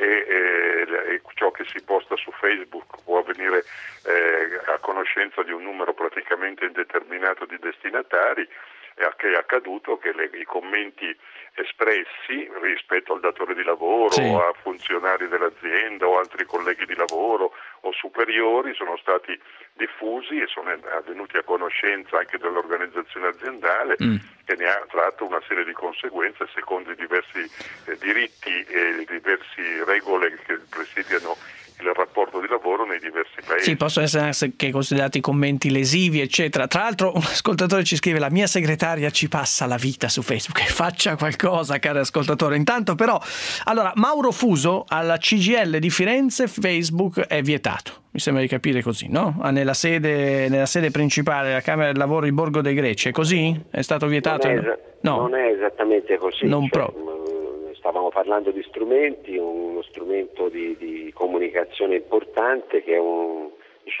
e ciò che si posta su Facebook può avvenire a conoscenza di un numero praticamente indeterminato di destinatari, che è accaduto che i commenti espressi rispetto al datore di lavoro, sì, a funzionari dell'azienda o altri colleghi di lavoro o superiori sono stati diffusi e sono venuti a conoscenza anche dell'organizzazione aziendale che ne ha tratto una serie di conseguenze secondo i diversi diritti e le diverse regole che presidiano il rapporto di lavoro nei diversi paesi. Sì, possono essere anche considerati commenti lesivi, eccetera. Tra l'altro un ascoltatore ci scrive: la mia segretaria ci passa la vita su Facebook. Faccia qualcosa, caro ascoltatore. Intanto però, allora, Mauro Fuso, alla CGIL di Firenze Facebook è vietato. Mi sembra di capire così, no? Nella sede principale della Camera del Lavoro di Borgo dei Greci, è così? È stato vietato? Non è esattamente così. Non proprio. Stavamo parlando di strumenti, uno strumento di comunicazione importante che è uno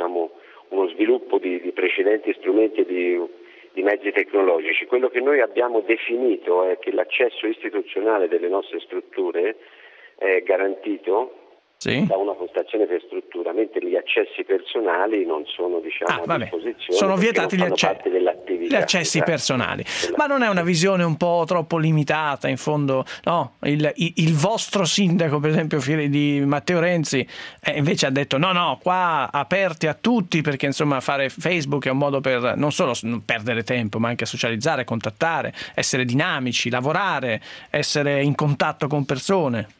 sviluppo di precedenti strumenti e di mezzi tecnologici. Quello che noi abbiamo definito è che l'accesso istituzionale delle nostre strutture è garantito da una postazione per struttura, mentre gli accessi personali non sono a disposizione. Sono vietati gli accessi esatto. personali. Ma non è una visione un po' troppo limitata, in fondo? No, il vostro sindaco, per esempio, di Matteo Renzi, invece ha detto no, qua aperti a tutti, perché insomma fare Facebook è un modo per non solo perdere tempo, ma anche socializzare, contattare, essere dinamici, lavorare, essere in contatto con persone.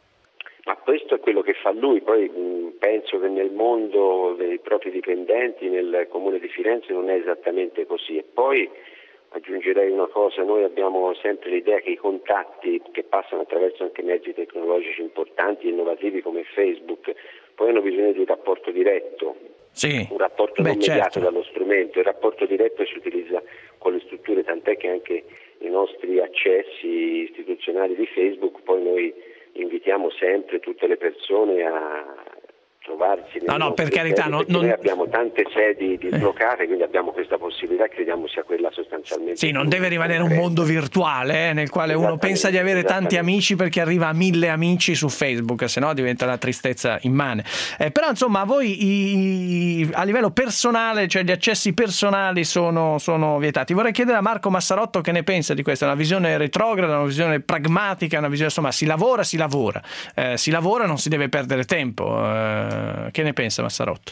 Ma questo è quello che fa lui, poi penso che nel mondo dei propri dipendenti, nel Comune di Firenze non è esattamente così. E poi aggiungerei una cosa: noi abbiamo sempre l'idea che i contatti che passano attraverso anche mezzi tecnologici importanti e innovativi come Facebook poi hanno bisogno di un rapporto diretto, un rapporto non mediato dallo strumento. Il rapporto diretto si utilizza con le strutture, tant'è che anche i nostri accessi istituzionali di Facebook poi noi invitiamo sempre tutte le persone a trovarsi per carità, noi abbiamo tante sedi dislocate, quindi abbiamo questa possibilità, crediamo sia quella sostanzialmente. Non deve rimanere un mondo virtuale nel quale uno pensa di avere tanti amici perché arriva a 1000 amici su Facebook, se no diventa una tristezza immane. Però insomma voi a livello personale, cioè gli accessi personali sono vietati. Vorrei chiedere a Marco Massarotto che ne pensa di questa, una visione retrograda, una visione pragmatica, una visione, insomma, si lavora, non si deve perdere tempo. Che ne pensa Massarotto?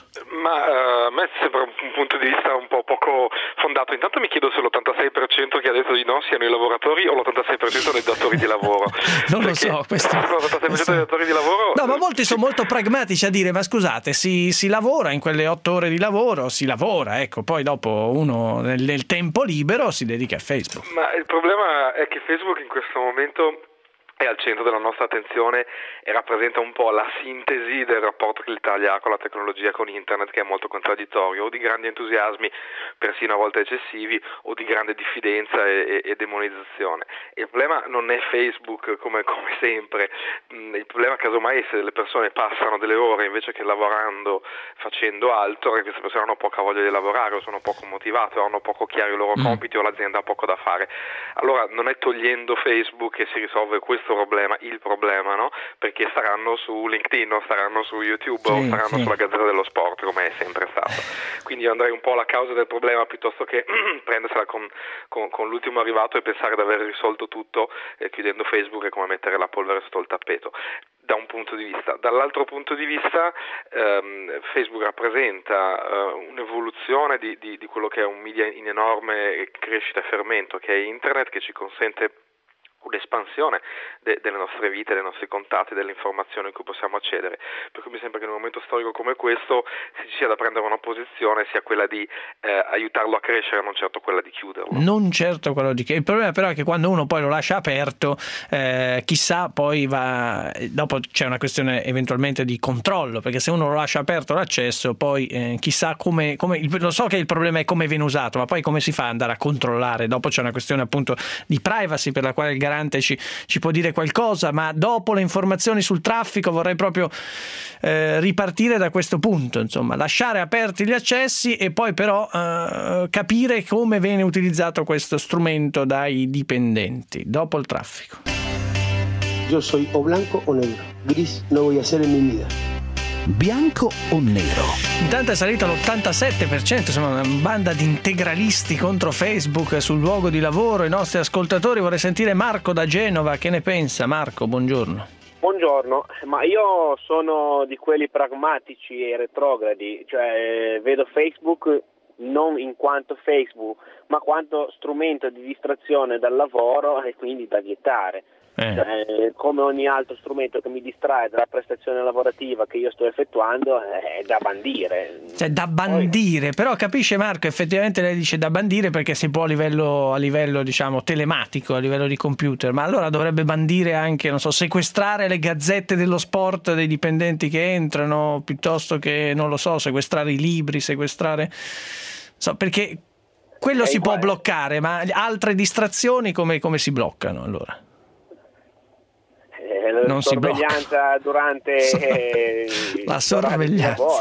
A me sembra un punto di vista un po' poco fondato. Intanto mi chiedo se l'86% che ha detto di no siano i lavoratori o l'86% dei datori di lavoro. Non lo so, questo. L'86% dei datori di lavoro. No, ma molti sono molto pragmatici a dire: ma scusate, si lavora in quelle 8 ore di lavoro, si lavora, ecco, poi dopo uno nel tempo libero si dedica a Facebook. Ma il problema è che Facebook in questo momento è al centro della nostra attenzione e rappresenta un po' la sintesi del rapporto che l'Italia ha con la tecnologia, con internet, che è molto contraddittorio, o di grandi entusiasmi, persino a volte eccessivi, o di grande diffidenza e demonizzazione. E il problema non è Facebook come sempre, il problema casomai è se le persone passano delle ore invece che lavorando, facendo altro, e queste persone hanno poca voglia di lavorare, o sono poco motivate, o hanno poco chiari i loro compiti, o l'azienda ha poco da fare. Allora non è togliendo Facebook che si risolve questo il problema, no? Perché staranno su LinkedIn, o staranno su YouTube, o staranno sulla Gazzetta dello Sport, come è sempre stato. Quindi io andrei un po' alla causa del problema piuttosto che prendersela con l'ultimo arrivato e pensare di aver risolto tutto chiudendo Facebook è come mettere la polvere sotto il tappeto. Da un punto di vista. Dall'altro punto di vista Facebook rappresenta un'evoluzione di quello che è un media in enorme crescita e fermento, che è internet, che ci consente un'espansione delle nostre vite, dei nostri contatti, delle informazioni a cui possiamo accedere. Per cui mi sembra che in un momento storico come questo ci sia da prendere una posizione, sia quella di aiutarlo a crescere, non certo quella di chiuderlo. Non certo quello di chiuderlo. Il problema però è che quando uno poi lo lascia aperto, chissà poi dopo c'è una questione eventualmente di controllo, perché se uno lo lascia aperto l'accesso, poi chissà come lo so che il problema è come viene usato, ma poi come si fa ad andare a controllare? Dopo c'è una questione appunto di privacy per la quale il garante ci può dire qualcosa, ma dopo le informazioni sul traffico vorrei proprio ripartire da questo punto, insomma, lasciare aperti gli accessi e poi però capire come viene utilizzato questo strumento dai dipendenti dopo il traffico. Yo soy o blanco o negro, gris no voy a ser en mi vida. Bianco o nero? Intanto è salita l'87%, insomma una banda di integralisti contro Facebook sul luogo di lavoro. I nostri ascoltatori, vorrei sentire Marco da Genova, che ne pensa? Marco, buongiorno. Buongiorno, ma io sono di quelli pragmatici e retrogradi, cioè vedo Facebook non in quanto Facebook, ma quanto strumento di distrazione dal lavoro e quindi da vietare. Come ogni altro strumento che mi distrae dalla prestazione lavorativa che io sto effettuando, è da bandire. Cioè da bandire, però capisce Marco, effettivamente lei dice da bandire perché si può a livello diciamo telematico, a livello di computer, ma allora dovrebbe bandire anche, non so, sequestrare le gazzette dello sport dei dipendenti che entrano, piuttosto che, non lo so, sequestrare i libri, perché quello si può bloccare, ma altre distrazioni come si bloccano allora? Non sorveglianza durante la sorveglianza.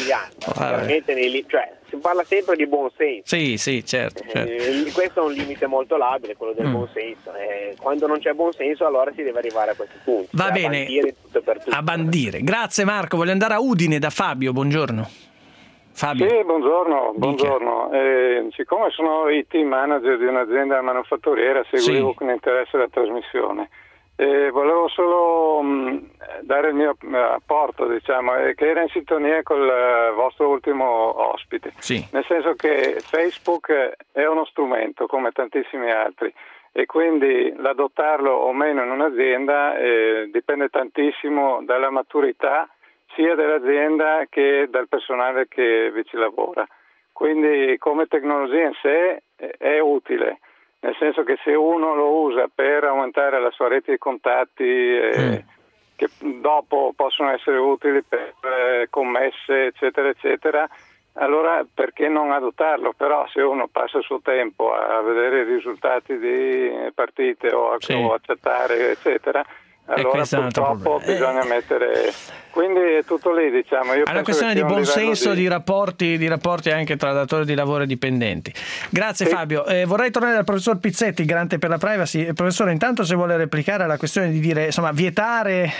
Cioè, si parla sempre di buon senso. Sì, certo. Questo è un limite molto labile, quello del buon senso. Quando non c'è buon senso, allora si deve arrivare a questi punti. Va bene, a bandire. Grazie Marco, voglio andare a Udine da Fabio, buongiorno. Fabio. Sì, buongiorno. Siccome sono il team manager di un'azienda manufatturiera, seguivo con interesse la trasmissione. Volevo solo dare il mio apporto, diciamo, che era in sintonia col vostro ultimo ospite, nel senso che Facebook è uno strumento come tantissimi altri e quindi l'adottarlo o meno in un'azienda dipende tantissimo dalla maturità sia dell'azienda che dal personale che vi ci lavora. Quindi come tecnologia in sé è utile. Nel senso che se uno lo usa per aumentare la sua rete di contatti che dopo possono essere utili per commesse eccetera, allora perché non adottarlo? Però se uno passa il suo tempo a vedere i risultati di partite o a chattare eccetera, allora purtroppo bisogna mettere, quindi è tutto lì, diciamo. Io è una questione di buon senso, di rapporti anche tra datori di lavoro e dipendenti. Grazie Fabio. Vorrei tornare dal professor Pizzetti, garante per la privacy. Professore, intanto se vuole replicare alla questione di dire, insomma, vietare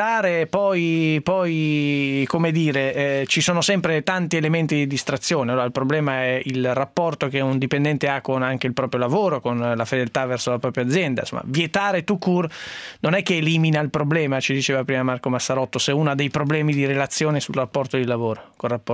poi come dire, ci sono sempre tanti elementi di distrazione. Allora il problema è il rapporto che un dipendente ha con anche il proprio lavoro, con la fedeltà verso la propria azienda. Insomma, vietare tout court non è che elimina il problema, ci diceva prima Marco Massarotto, se uno ha dei problemi di relazione col rapporto del lavoro.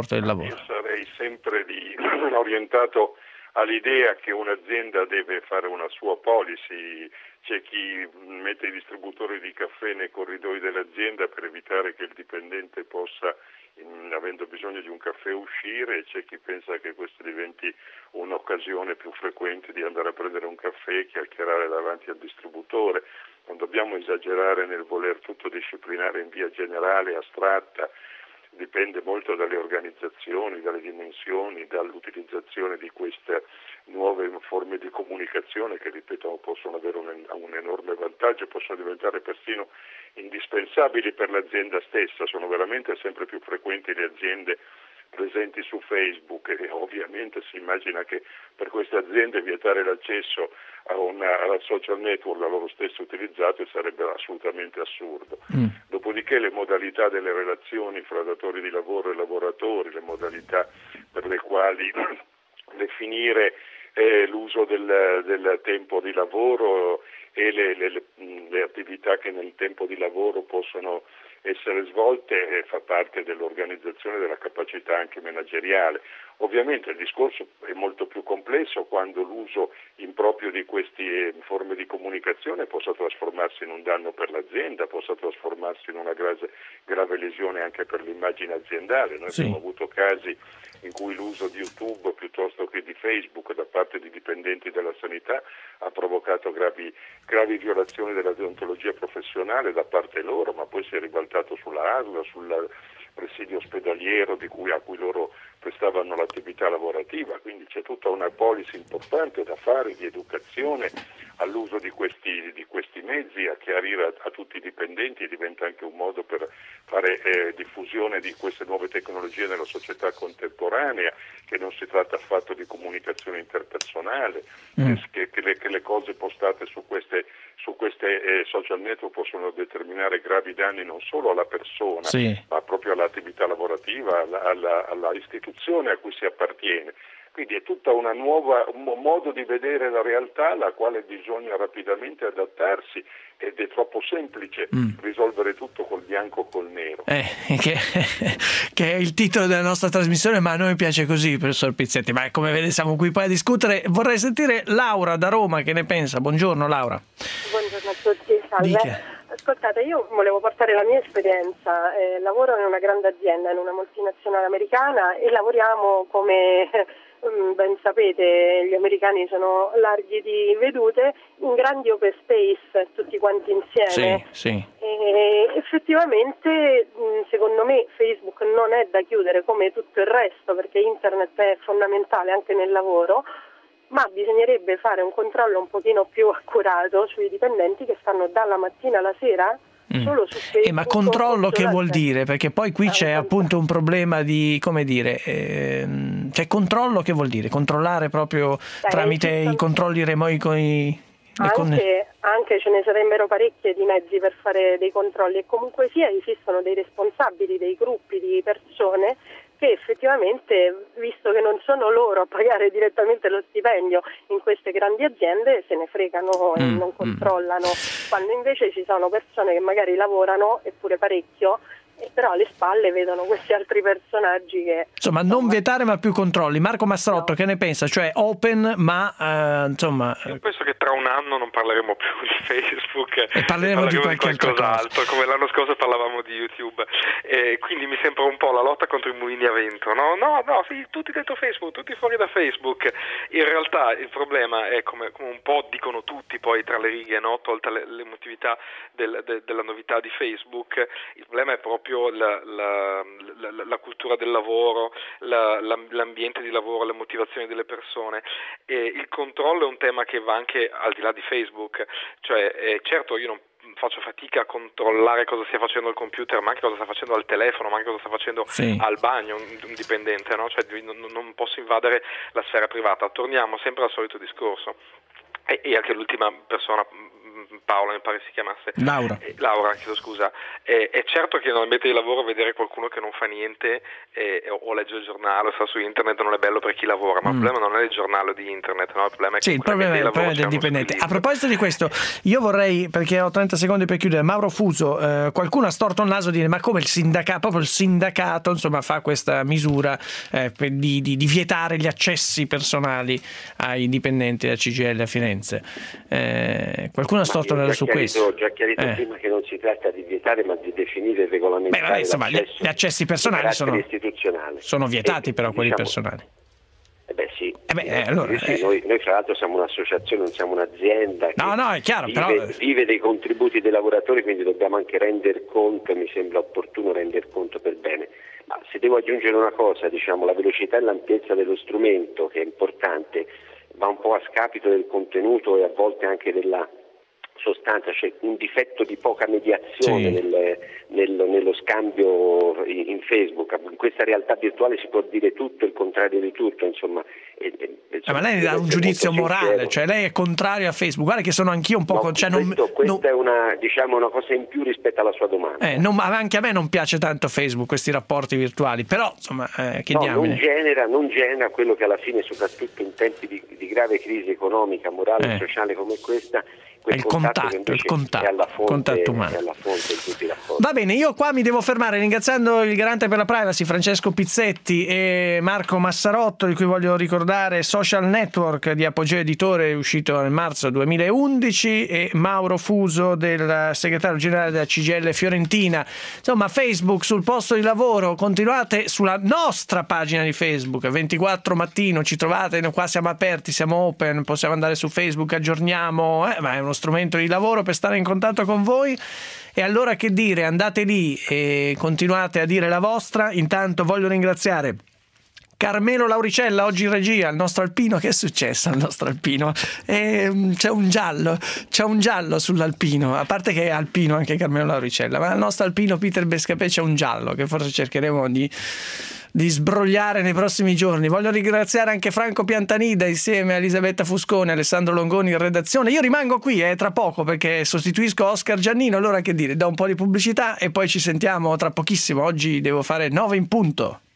Io sarei sempre orientato all'idea che un'azienda deve fare una sua policy. C'è chi mette i distributori di caffè nei corridoi dell'azienda per evitare che il dipendente possa, avendo bisogno di un caffè, uscire, e c'è chi pensa che questo diventi un'occasione più frequente di andare a prendere un caffè e chiacchierare davanti al distributore. Non dobbiamo esagerare nel voler tutto disciplinare in via generale, astratta. Dipende molto dalle organizzazioni, dalle dimensioni, dall'utilizzazione di queste nuove forme di comunicazione che, ripeto, possono avere un enorme vantaggio e possono diventare persino indispensabili per l'azienda stessa. Sono veramente sempre più frequenti le aziende presenti su Facebook e ovviamente si immagina che per queste aziende vietare l'accesso alla social network da loro stesse utilizzate sarebbe assolutamente assurdo. Dopodiché le modalità delle relazioni fra datori di lavoro e lavoratori, le modalità per le quali definire l'uso del tempo di lavoro e le attività che nel tempo di lavoro possono essere svolte fa parte dell'organizzazione della capacità anche manageriale. Ovviamente il discorso è molto più complesso quando l'uso improprio di queste forme di comunicazione possa trasformarsi in un danno per l'azienda, possa trasformarsi in una grave lesione anche per l'immagine aziendale. Noi abbiamo avuto casi in cui l'uso di YouTube piuttosto che di Facebook da parte di dipendenti della sanità ha provocato gravi violazioni della deontologia professionale da parte loro, ma poi si è ribaltato sulla ASL, sul presidio ospedaliero a cui loro prestavano l'attività lavorativa, quindi c'è tutta una policy importante da fare di educazione all'uso di questi mezzi, a chiarire a tutti i dipendenti, diventa anche un modo per fare diffusione di queste nuove tecnologie nella società contemporanea, che non si tratta affatto di comunicazione interpersonale, che le cose postate su queste social network possono determinare gravi danni non solo alla persona, ma proprio all'attività lavorativa, alla istituzione a cui si appartiene. Quindi è tutta una nuova modo di vedere la realtà alla quale bisogna rapidamente adattarsi, ed è troppo semplice risolvere tutto col bianco o col nero. Che è il titolo della nostra trasmissione, ma a noi piace così, professor Pizzetti. Ma come vede siamo qui poi a discutere. Vorrei sentire Laura da Roma, che ne pensa? Buongiorno Laura. Buongiorno a tutti, salve. Dica. Ascoltate, io volevo portare la mia esperienza. Lavoro in una grande azienda, in una multinazionale americana, e lavoriamo come ben sapete, gli americani sono larghi di vedute, in grandi open space tutti quanti insieme. Sì. E effettivamente secondo me Facebook non è da chiudere come tutto il resto, perché internet è fondamentale anche nel lavoro, ma bisognerebbe fare un controllo un pochino più accurato sui dipendenti che stanno dalla mattina alla sera solo su Facebook. Ma controllo che vuol dire? Perché poi qui c'è appunto un problema di, come dire, cioè controllo che vuol dire? Controllare proprio tramite i controlli remoti anche ce ne sarebbero parecchie di mezzi per fare dei controlli, e comunque sia esistono dei responsabili, dei gruppi di persone che effettivamente, visto che non sono loro a pagare direttamente lo stipendio in queste grandi aziende, se ne fregano e non controllano, quando invece ci sono persone che magari lavorano, eppure parecchio, però alle spalle vedono questi altri personaggi che... Insomma, non vietare ma più controlli. Marco Mastrotto, che ne pensa? Cioè open, ma insomma... Io penso che tra un anno non parleremo più di Facebook e parleremo di qualcos'altro, come l'anno scorso parlavamo di YouTube. Quindi mi sembra un po' la lotta contro i mulini a vento, no, sì, tutti dentro Facebook, tutti fuori da Facebook. In realtà il problema è, come un po' dicono tutti poi tra le righe, no? Tolta l'emotività della novità di Facebook, il problema è proprio la cultura del lavoro, l'ambiente di lavoro, le motivazioni delle persone. E il controllo è un tema che va anche al di là di Facebook, cioè certo io non faccio fatica a controllare cosa stia facendo il computer, ma anche cosa sta facendo al telefono, ma anche cosa sta facendo al bagno un dipendente, no? Cioè non posso invadere la sfera privata. Torniamo sempre al solito discorso. E anche l'ultima persona, Paola mi pare si chiamasse Laura, chiedo scusa, è certo che nell'ambiente di lavoro vedere qualcuno che non fa niente o legge il giornale o sta su internet non è bello per chi lavora, ma il problema non è il giornale o di internet, no? Il problema è che il problema è del dipendente. A proposito di questo, io vorrei, perché ho 30 secondi per chiudere, Mauro Fuso, qualcuno ha storto il naso di dire ma come il sindacato insomma fa questa misura di vietare gli accessi personali ai dipendenti della CGIL a Firenze. Qualcuno ha storto il naso su questo. Ho già chiarito prima che non si tratta di vietare ma di definire e regolamentare. Insomma, gli accessi personali sono vietati, però quelli personali. Noi fra l'altro siamo un'associazione, non siamo un'azienda è chiaro, vive dei contributi dei lavoratori, quindi dobbiamo anche render conto, e mi sembra opportuno render conto per bene. Ma se devo aggiungere una cosa, la velocità e l'ampiezza dello strumento, che è importante, va un po' a scapito del contenuto e a volte anche della sostanza, c'è un difetto di poca mediazione nello scambio in Facebook. In questa realtà virtuale si può dire tutto, il contrario di tutto, insomma. Ma lei dà un giudizio morale, cioè lei è contrario a Facebook? Guarda che sono anch'io un po'... questa è una cosa in più rispetto alla sua domanda. Anche a me non piace tanto Facebook, questi rapporti virtuali, però insomma chiediamine. Non genera quello che alla fine, soprattutto in tempi di grave crisi economica, morale e sociale come questa, il contatto umano. Va bene, io qua mi devo fermare ringraziando il garante per la privacy Francesco Pizzetti e Marco Massarotto, di cui voglio ricordare Social Network di Apogeo Editore, uscito nel marzo 2011, e Mauro Fuso, del segretario generale della CGIL Fiorentina. Insomma, Facebook sul posto di lavoro, continuate sulla nostra pagina di Facebook 24 mattino, ci trovate, qua siamo aperti, siamo open, possiamo andare su Facebook, aggiorniamo, ma è uno strumento di lavoro per stare in contatto con voi. E allora che dire, andate lì e continuate a dire la vostra. Intanto voglio ringraziare Carmelo Lauricella, oggi in regia, il nostro alpino. Che è successo al nostro alpino? C'è un giallo sull'alpino, a parte che è alpino anche Carmelo Lauricella, ma il nostro alpino Peter Bescapè c'è un giallo che forse cercheremo di sbrogliare nei prossimi giorni. Voglio ringraziare anche Franco Piantanida insieme a Elisabetta Fuscone e Alessandro Longoni in redazione. Io rimango qui tra poco perché sostituisco Oscar Giannino. Allora che dire, do un po' di pubblicità e poi ci sentiamo tra pochissimo. Oggi devo fare 9 in punto.